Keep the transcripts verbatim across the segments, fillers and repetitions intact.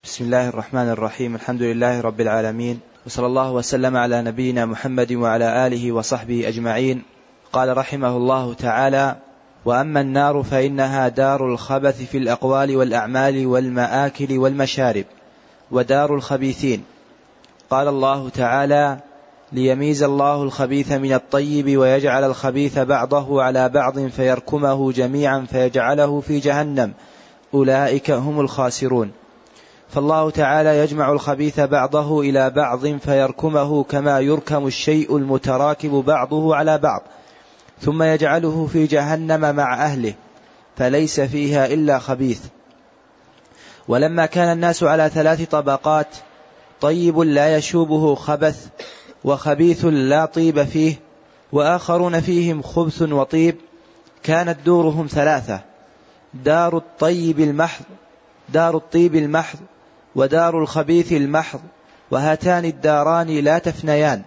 بسم الله الرحمن الرحيم. الحمد لله رب العالمين، وصلى الله وسلم على نبينا محمد وعلى آله وصحبه أجمعين. قال رحمه الله تعالى: وأما النار فإنها دار الخبث في الأقوال والأعمال والمآكل والمشارب، ودار الخبيثين. قال الله تعالى: ليميز الله الخبيث من الطيب ويجعل الخبيث بعضه على بعض فيركمه جميعا فيجعله في جهنم، أولئك هم الخاسرون. فالله تعالى يجمع الخبيث بعضه إلى بعض فيركمه كما يركم الشيء المتراكب بعضه على بعض، ثم يجعله في جهنم مع أهله فليس فيها إلا خبيث. ولما كان الناس على ثلاث طبقات: طيب لا يشوبه خبث، وخبيث لا طيب فيه، وآخرون فيهم خبث وطيب، كانت دورهم ثلاثة: دار الطيب المحض، دار الطيب المحض، ودار الخبيث المحض، وهاتان الداران لا تفنيان.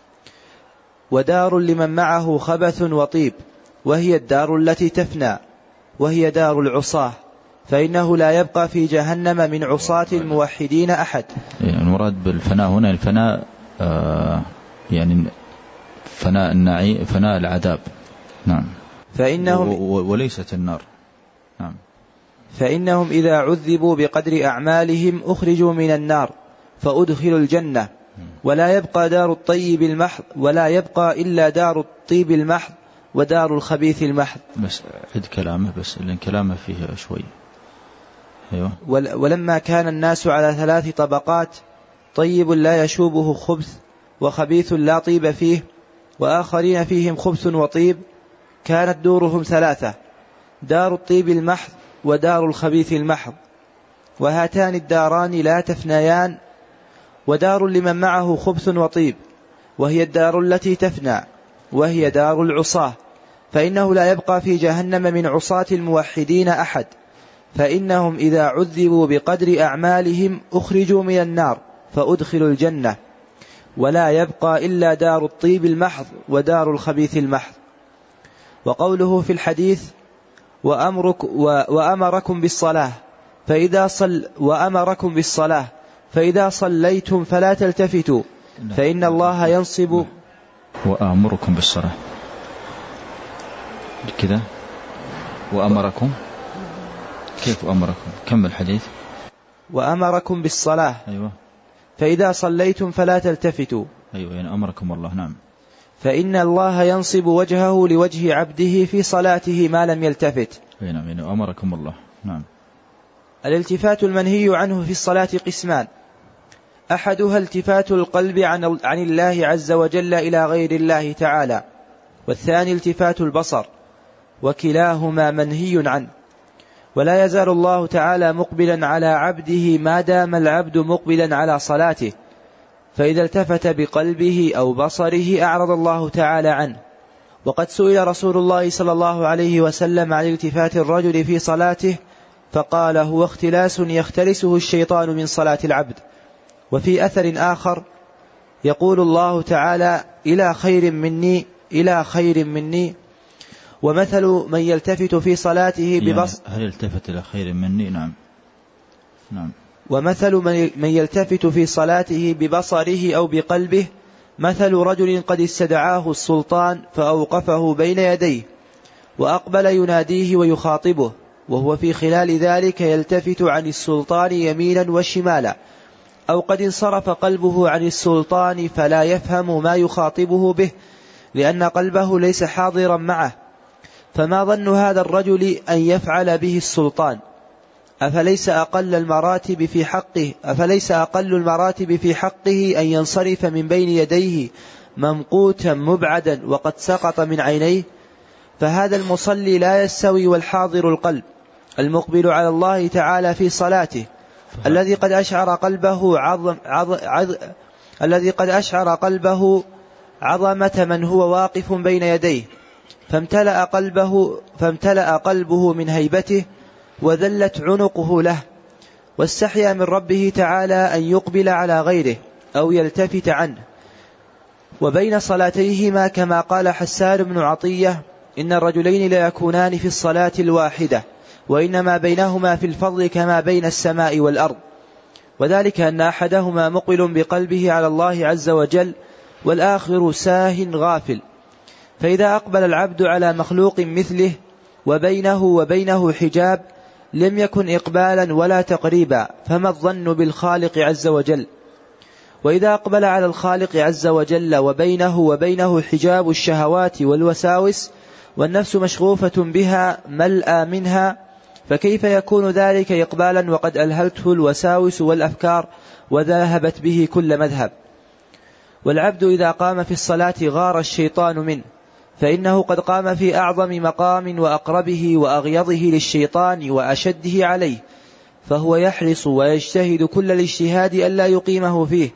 ودار لمن معه خبث وطيب، وهي الدار التي تفنى، وهي دار العصاة، فإنه لا يبقى في جهنم من عصاة الموحدين أحد. المراد بالفناء هنا الفناء آه يعني فناء النعي، فناء العذاب. نعم. فإنهم وليست النار. نعم. فإنهم إذا عذبوا بقدر أعمالهم أخرجوا من النار فأدخلوا الجنة، ولا يبقى دار الطيب المحض، ولا يبقى إلا دار الطيب المحض ودار الخبيث المحض. بس عد كلامه، بس لأن كلامه فيه شوي. أيوة. ولما كان الناس على ثلاث طبقات: طيب لا يشوبه خبث، وخبيث لا طيب فيه، وآخرين فيهم خبث وطيب، كانت دورهم ثلاثة: دار الطيب المحض، ودار الخبيث المحض، وهاتان الداران لا تفنيان. ودار لمن معه خبث وطيب، وهي الدار التي تفنى، وهي دار العصاة، فإنه لا يبقى في جهنم من عصاة الموحدين أحد، فإنهم إذا عذبوا بقدر أعمالهم أخرجوا من النار فأدخلوا الجنة، ولا يبقى إلا دار الطيب المحض ودار الخبيث المحض. وقوله في الحديث: وأمرك وأمركم بالصلاة فإذا صل وأمركم بالصلاة فإذا صليتم فلا تلتفتوا فإن الله ينصب. وأمركم بالصلاة كذا، وأمركم كيف أمركم؟ كم الحديث؟ وأمركم بالصلاة. أيوة. فإذا صليتم فلا تلتفتوا. أيوة، يعني أمركم الله. نعم. فإن الله ينصب وجهه لوجه عبده في صلاته ما لم يلتفت. نعم، يعني أمركم الله. نعم. الالتفات المنهي عنه في الصلاة قسمان: أحدها التفات القلب عن, عن الله عز وجل إلى غير الله تعالى، والثاني التفات البصر، وكلاهما منهي عنه. ولا يزال الله تعالى مقبلا على عبده ما دام العبد مقبلا على صلاته، فإذا التفت بقلبه أو بصره أعرض الله تعالى عنه. وقد سئل رسول الله صلى الله عليه وسلم عن التفات الرجل في صلاته فقال: هو اختلاس يختلسه الشيطان من صلاة العبد. وفي أثر آخر يقول الله تعالى: إلى خير مني إلى خير مني. ومثل من يلتفت في صلاته ببصر يعني هل يلتفت إلى خير مني؟ نعم. نعم. ومثل من يلتفت في صلاته ببصره أو بقلبه مثل رجل قد استدعاه السلطان فأوقفه بين يديه وأقبل يناديه ويخاطبه، وهو في خلال ذلك يلتفت عن السلطان يمينا وشمالا، أو قد انصرف قلبه عن السلطان فلا يفهم ما يخاطبه به لأن قلبه ليس حاضرا معه. فما ظن هذا الرجل أن يفعل به السلطان؟ أفليس أقل المراتب في حقه أفليس أقل المراتب في حقه أن ينصرف من بين يديه ممقوتا مبعدا وقد سقط من عينيه؟ فهذا المصلي لا يستوي والحاضر القلب المقبل على الله تعالى في صلاته الذي قد أشعر قلبه عظم عظ عظ الذي قد أشعر قلبه عظمة من هو واقف بين يديه، فامتلأ قلبه فامتلأ قلبه من هيبته وذلت عنقه له، واستحيا من ربه تعالى أن يقبل على غيره أو يلتفت عنه. وبين صلاتيهما كما قال حسان بن عطية: إن الرجلين لا يكونان في الصلاة الواحدة، وإنما بينهما في الفضل كما بين السماء والأرض. وذلك أن أحدهما مقبل بقلبه على الله عز وجل والآخر ساه غافل. فإذا أقبل العبد على مخلوق مثله وبينه وبينه حجاب لم يكن إقبالا ولا تقريبا، فما الظن بالخالق عز وجل؟ وإذا أقبل على الخالق عز وجل وبينه وبينه حجاب الشهوات والوساوس والنفس مشغوفة بها ملأى منها، فكيف يكون ذلك إقبالا وقد ألهته الوساوس والأفكار وذهبت به كل مذهب؟ والعبد إذا قام في الصلاة غار الشيطان منه، فإنه قد قام في أعظم مقام وأقربه وأغيظه للشيطان وأشده عليه، فهو يحرص ويجتهد كل الاجتهاد ألا يقيمه فيه،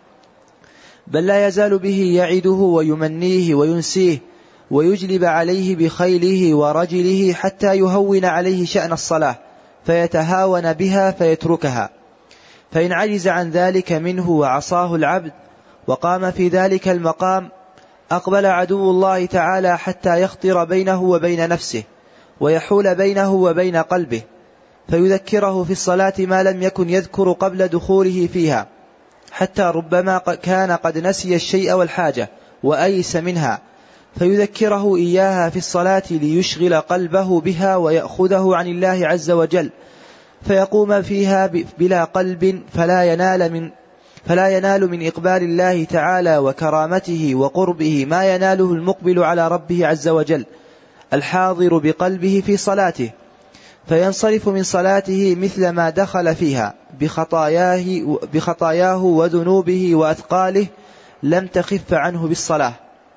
بل لا يزال به يعده ويمنيه وينسيه ويجلب عليه بخيله ورجله حتى يهون عليه شأن الصلاة فيتهاون بها فيتركها. فإن عجز عن ذلك منه وعصاه العبد وقام في ذلك المقام أقبل عدو الله تعالى حتى يخطر بينه وبين نفسه ويحول بينه وبين قلبه، فيذكره في الصلاة ما لم يكن يذكر قبل دخوله فيها، حتى ربما كان قد نسي الشيء والحاجة وأيس منها، فيذكره إياها في الصلاة ليشغل قلبه بها ويأخذه عن الله عز وجل، فيقوم فيها بلا قلب فلا ينال من فلا ينال من إقبال الله تعالى وكرامته وقربه ما يناله المقبل على ربه عز وجل الحاضر بقلبه في صلاته، فينصرف من صلاته مثل ما دخل فيها بخطاياه, بخطاياه وذنوبه وأثقاله لم تخف عنه بالصلاة.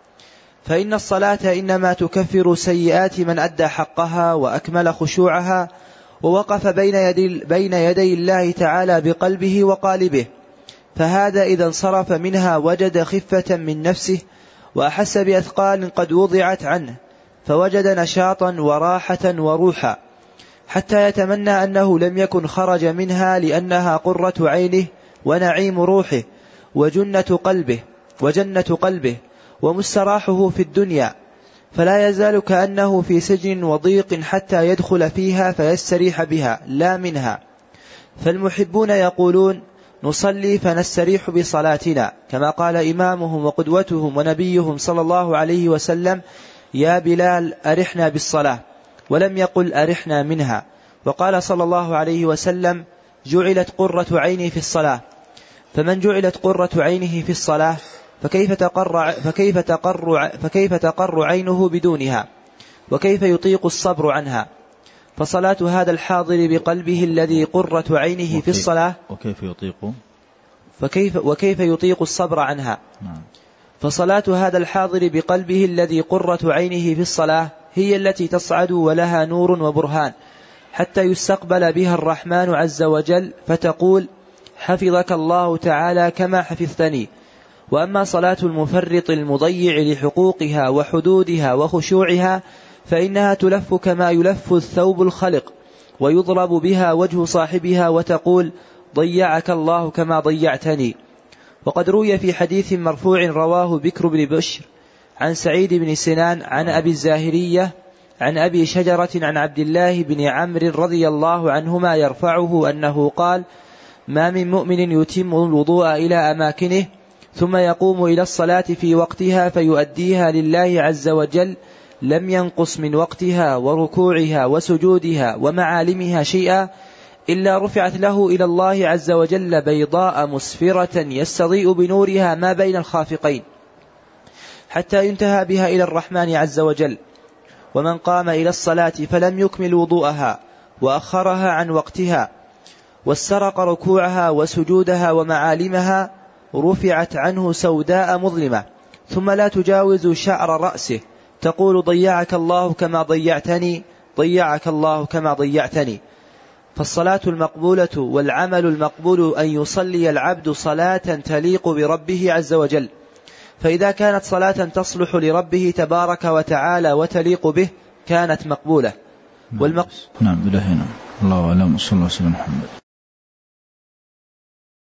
فإن الصلاة إنما تكفر سيئات من أدى حقها وأكمل خشوعها ووقف بين يدي, بين يدي الله تعالى بقلبه وقالبه، فهذا إذا انصرف منها وجد خفة من نفسه وأحس بأثقال قد وضعت عنه، فوجد نشاطا وراحة وروحا، حتى يتمنى أنه لم يكن خرج منها، لأنها قرة عينه ونعيم روحه وجنة قلبه وجنة قلبه ومستراحه في الدنيا، فلا يزال كأنه في سجن وضيق حتى يدخل فيها فيستريح بها لا منها. فالمحبون يقولون نصلي فنستريح بصلاتنا، كما قال إمامهم وقدوتهم ونبيهم صلى الله عليه وسلم يا بلال أرحنا بالصلاة، ولم يقل أرحنا منها. وقال صلى الله عليه وسلم جعلت قرة عيني في الصلاة، فمن جعلت قرة عينه في الصلاة فكيف تقر, فكيف تقر, فكيف تقر عينه بدونها، وكيف يطيق الصبر عنها؟ فصلاة هذا الحاضر بقلبه الذي قرة عينه في الصلاة وكيف يطيق فكيف وكيف يطيق الصبر عنها. فصلاة هذا الحاضر بقلبه الذي قرة عينه في الصلاة هي التي تصعد ولها نور وبرهان حتى يستقبل بها الرحمن عز وجل، فتقول حفظك الله تعالى كما حفظتني. وأما صلاة المفرط المضيع لحقوقها وحدودها وخشوعها فإنها تلف كما يلف الثوب الخلق ويضرب بها وجه صاحبها وتقول ضيعك الله كما ضيعتني. وقد روي في حديث مرفوع رواه بكر بن بشر عن سعيد بن سنان عن أبي الزاهرية عن أبي شجرة عن عبد الله بن عمرو رضي الله عنهما يرفعه أنه قال ما من مؤمن يتم الوضوء إلى أماكنه ثم يقوم إلى الصلاة في وقتها فيؤديها لله عز وجل لم ينقص من وقتها وركوعها وسجودها ومعالمها شيئا إلا رفعت له إلى الله عز وجل بيضاء مسفرة يستضيء بنورها ما بين الخافقين حتى ينتهى بها إلى الرحمن عز وجل. ومن قام إلى الصلاة فلم يكمل وضوءها وأخرها عن وقتها واسترق ركوعها وسجودها ومعالمها رفعت عنه سوداء مظلمة ثم لا تجاوز شعر رأسه تقول ضيعك الله كما ضيعتني ضيعك الله كما ضيعتني. فالصلاة المقبولة والعمل المقبول أن يصلي العبد صلاة تليق بربه عز وجل، فإذا كانت صلاة تصلح لربه تبارك وتعالى وتليق به كانت مقبولة. نعم. والمق... نعم إلهنا الله أعلم. صلى الله عليه وسلم محمد.